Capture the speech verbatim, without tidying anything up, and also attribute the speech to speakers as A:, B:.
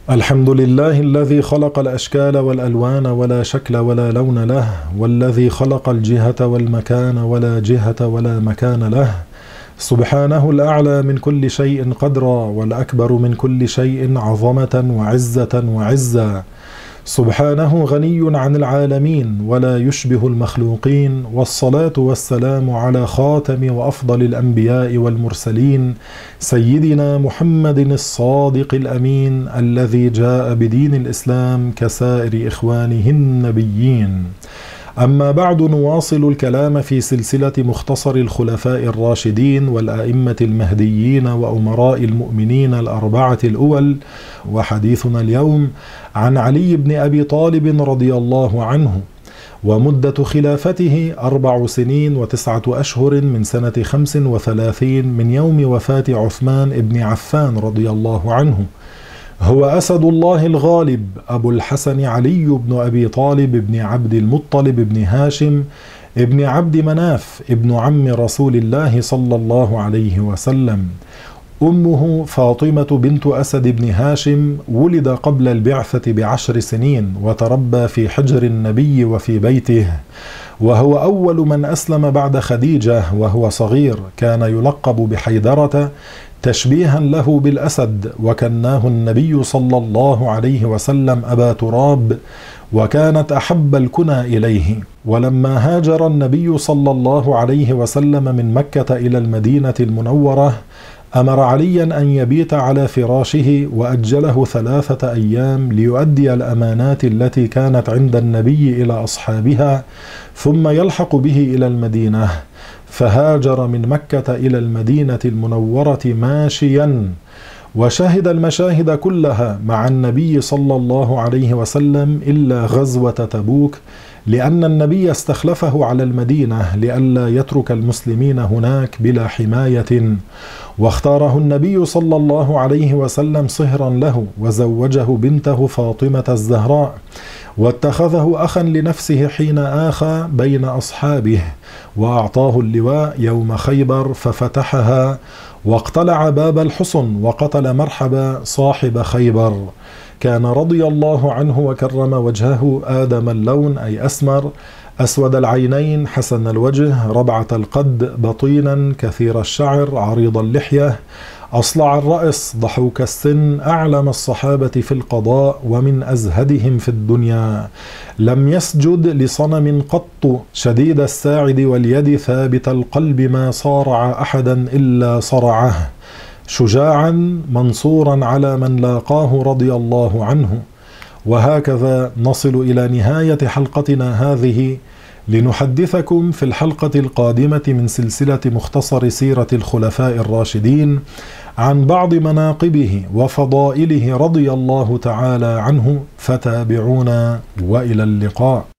A: الحمد لله الذي خلق الأشكال والألوان ولا شكل ولا لون له، والذي خلق الجهة والمكان ولا جهة ولا مكان له، سبحانه الأعلى من كل شيء قدرا، والأكبر من كل شيء عظمة وعزة وعزا، سبحانه غني عن العالمين ولا يشبه المخلوقين، والصلاة والسلام على خاتم وأفضل الأنبياء والمرسلين سيدنا محمد الصادق الأمين الذي جاء بدين الإسلام كسائر إخوانه النبيين. أما بعد، نواصل الكلام في سلسلة مختصر الخلفاء الراشدين والأئمة المهديين وأمراء المؤمنين الأربعة الأول، وحديثنا اليوم عن علي بن أبي طالب رضي الله عنه، ومدة خلافته أربع سنين وتسعة أشهر من سنة خمس وثلاثين من يوم وفاة عثمان بن عفان رضي الله عنه. هو أسد الله الغالب أبو الحسن علي بن أبي طالب بن عبد المطلب بن هاشم ابن عبد مناف ابن عم رسول الله صلى الله عليه وسلم. أمه فاطمة بنت أسد بن هاشم، ولد قبل البعثة بعشر سنين وتربى في حجر النبي وفي بيته، وهو أول من أسلم بعد خديجة وهو صغير. كان يلقب بحيدرة تشبيها له بالأسد، وكناه النبي صلى الله عليه وسلم أبا تراب، وكانت أحب الكنى إليه. ولما هاجر النبي صلى الله عليه وسلم من مكة إلى المدينة المنورة، أمر عليا أن يبيت على فراشه وأجله ثلاثة أيام ليؤدي الأمانات التي كانت عند النبي إلى أصحابها، ثم يلحق به إلى المدينة. فهاجر من مكة إلى المدينة المنورة ماشيا، وشهد المشاهد كلها مع النبي صلى الله عليه وسلم إلا غزوة تبوك، لأن النبي استخلفه على المدينة لئلا يترك المسلمين هناك بلا حماية، واختاره النبي صلى الله عليه وسلم صهرا له، وزوجه بنته فاطمة الزهراء، واتخذه أخا لنفسه حين آخى بين أصحابه، وأعطاه اللواء يوم خيبر ففتحها، واقتلع باب الحصن وقتل مرحبا صاحب خيبر. كان رضي الله عنه وكرم وجهه آدم اللون أي أسمر، أسود العينين، حسن الوجه، ربعة القد، بطينا كثير الشعر، عريض اللحية، أصلع الرأس، ضحوك السن، أعلم الصحابة في القضاء ومن أزهدهم في الدنيا. لم يسجد لصنم قط، شديد الساعد واليد، ثابت القلب، ما صارع أحدا إلا صرعه، شجاعا منصورا على من لاقاه رضي الله عنه. وهكذا نصل إلى نهاية حلقتنا هذه، لنحدثكم في الحلقة القادمة من سلسلة مختصر سيرة الخلفاء الراشدين عن بعض مناقبه وفضائله رضي الله تعالى عنه، فتابعونا وإلى اللقاء.